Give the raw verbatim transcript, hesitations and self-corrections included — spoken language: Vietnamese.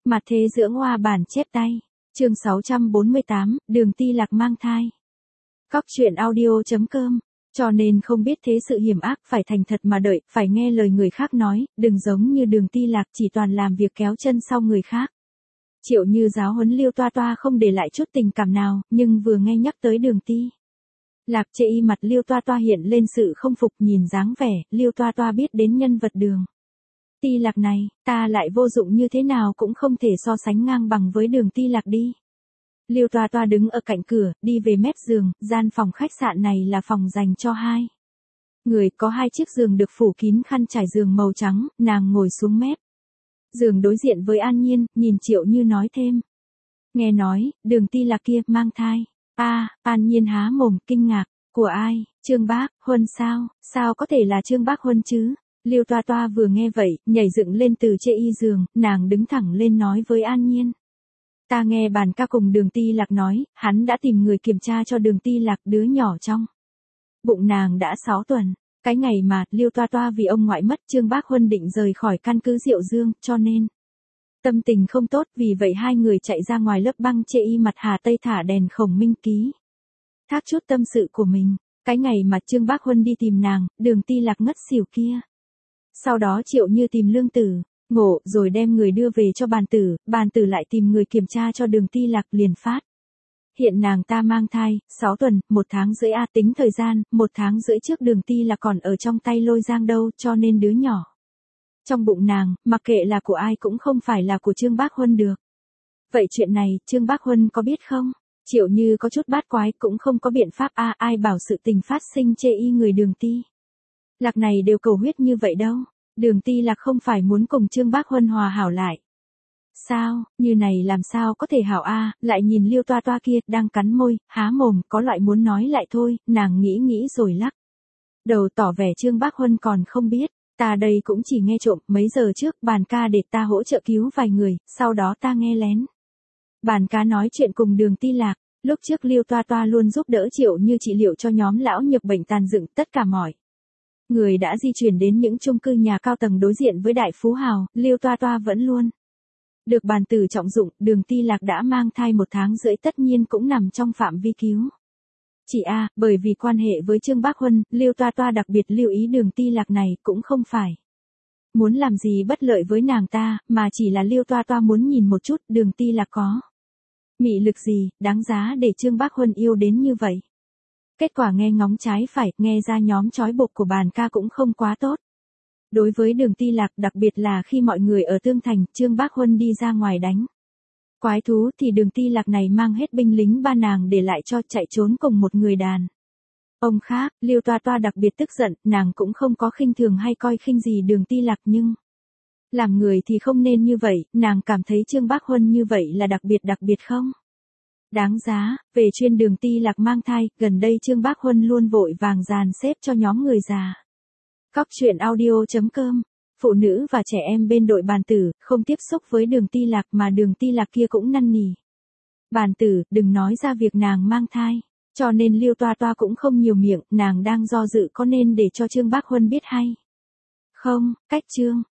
Mặt thế dưỡng hoa bản chép tay. Chương sáu trăm bốn mươi tám, Đường Ti Lạc mang thai. Cóc truyện audio chấm com. Cho nên không biết thế sự hiểm ác, phải thành thật mà đợi, phải nghe lời người khác nói, đừng giống như Đường Ti Lạc chỉ toàn làm việc kéo chân sau người khác. Triệu Như giáo huấn Liêu Toa Toa không để lại chút tình cảm nào, nhưng vừa nghe nhắc tới Đường Ti Lạc chê y mặt Liêu Toa Toa hiện lên sự không phục, nhìn dáng vẻ, Liêu Toa Toa biết đến nhân vật Đường Ti Lạc này, ta lại vô dụng như thế nào cũng không thể so sánh ngang bằng với Đường Ti Lạc đi. Liêu Toa Toa đứng ở cạnh cửa, đi về mép giường, gian phòng khách sạn này là phòng dành cho hai người, có hai chiếc giường được phủ kín khăn trải giường màu trắng, nàng ngồi xuống mép giường đối diện với An Nhiên, nhìn Triệu Như nói thêm. Nghe nói, Đường Ti Lạc kia mang thai. A, à, An Nhiên há mồm kinh ngạc, của ai? Trương Bác Huân sao? Sao có thể là Trương Bác Huân chứ? Liêu Toa Toa vừa nghe vậy, nhảy dựng lên từ chê y giường, nàng đứng thẳng lên nói với An Nhiên. Ta nghe bàn ca cùng Đường Ti Lạc nói, hắn đã tìm người kiểm tra cho Đường Ti Lạc, đứa nhỏ trong bụng nàng đã sáu tuần. Cái ngày mà Liêu Toa Toa vì ông ngoại mất, Trương Bác Huân định rời khỏi căn cứ Diệu Dương, cho nên tâm tình không tốt, vì vậy hai người chạy ra ngoài lớp băng chê y mặt Hà Tây thả đèn khổng minh ký thác chút tâm sự của mình. Cái ngày mà Trương Bác Huân đi tìm nàng, Đường Ti Lạc ngất xỉu kia. Sau đó Triệu Như tìm Lương Tử, ngộ, rồi đem người đưa về cho bàn tử, bàn tử lại tìm người kiểm tra cho Đường Ti Lạc, liền phát hiện nàng ta mang thai, sáu tuần, một tháng rưỡi a, tính thời gian, một tháng rưỡi trước Đường Ti Lạc còn ở trong tay Lôi Giang đâu, cho nên đứa nhỏ trong bụng nàng, mặc kệ là của ai cũng không phải là của Trương Bác Huân được. Vậy chuyện này, Trương Bác Huân có biết không? Triệu Như có chút bát quái, cũng không có biện pháp a, ai bảo sự tình phát sinh chê y người Đường Ti Lạc này đều cầu huyết như vậy đâu. Đường Ti Lạc không phải muốn cùng Trương Bác Huân hòa hảo lại. Sao, như này làm sao có thể hảo a? Lại nhìn Liêu Toa Toa kia, đang cắn môi, há mồm, có loại muốn nói lại thôi, nàng nghĩ nghĩ rồi lắc đầu tỏ vẻ Trương Bác Huân còn không biết. Ta đây cũng chỉ nghe trộm, mấy giờ trước bàn ca để ta hỗ trợ cứu vài người, sau đó ta nghe lén bàn ca nói chuyện cùng Đường Ti Lạc. Lúc trước Liêu Toa Toa luôn giúp đỡ Triệu Như trị liệu cho nhóm lão nhược bệnh tàn dựng, tất cả mọi người đã di chuyển đến những chung cư nhà cao tầng đối diện với đại phú hào, Liêu Toa Toa vẫn luôn được bàn tử trọng dụng. Đường Ti Lạc đã mang thai một tháng rưỡi tất nhiên cũng nằm trong phạm vi cứu chị a, à, bởi vì quan hệ với Trương Bác Huân, Liêu Toa Toa đặc biệt lưu ý Đường Ti Lạc này, cũng không phải muốn làm gì bất lợi với nàng ta, mà chỉ là Liêu Toa Toa muốn nhìn một chút Đường Ti Lạc có mị lực gì, đáng giá để Trương Bác Huân yêu đến như vậy. Kết quả nghe ngóng trái phải, nghe ra nhóm trói buộc của bàn ca cũng không quá tốt đối với Đường Ti Lạc, đặc biệt là khi mọi người ở Tương Thành, Trương Bác Huân đi ra ngoài đánh quái thú thì Đường Ti Lạc này mang hết binh lính ba nàng để lại cho, chạy trốn cùng một người đàn ông khác. Liêu Toa Toa đặc biệt tức giận, nàng cũng không có khinh thường hay coi khinh gì Đường Ti Lạc, nhưng làm người thì không nên như vậy, nàng cảm thấy Trương Bác Huân như vậy là đặc biệt đặc biệt không đáng giá. Về chuyên Đường Ti Lạc mang thai, gần đây Trương Bác Huân luôn vội vàng dàn xếp cho nhóm người già. Cóc truyện audio chấm com. Phụ nữ và trẻ em bên đội bàn tử, không tiếp xúc với Đường Ti Lạc, mà Đường Ti Lạc kia cũng năn nỉ bàn tử, đừng nói ra việc nàng mang thai. Cho nên Liêu Toa Toa cũng không nhiều miệng, nàng đang do dự có nên để cho Trương Bác Huân biết hay không. Cách Trương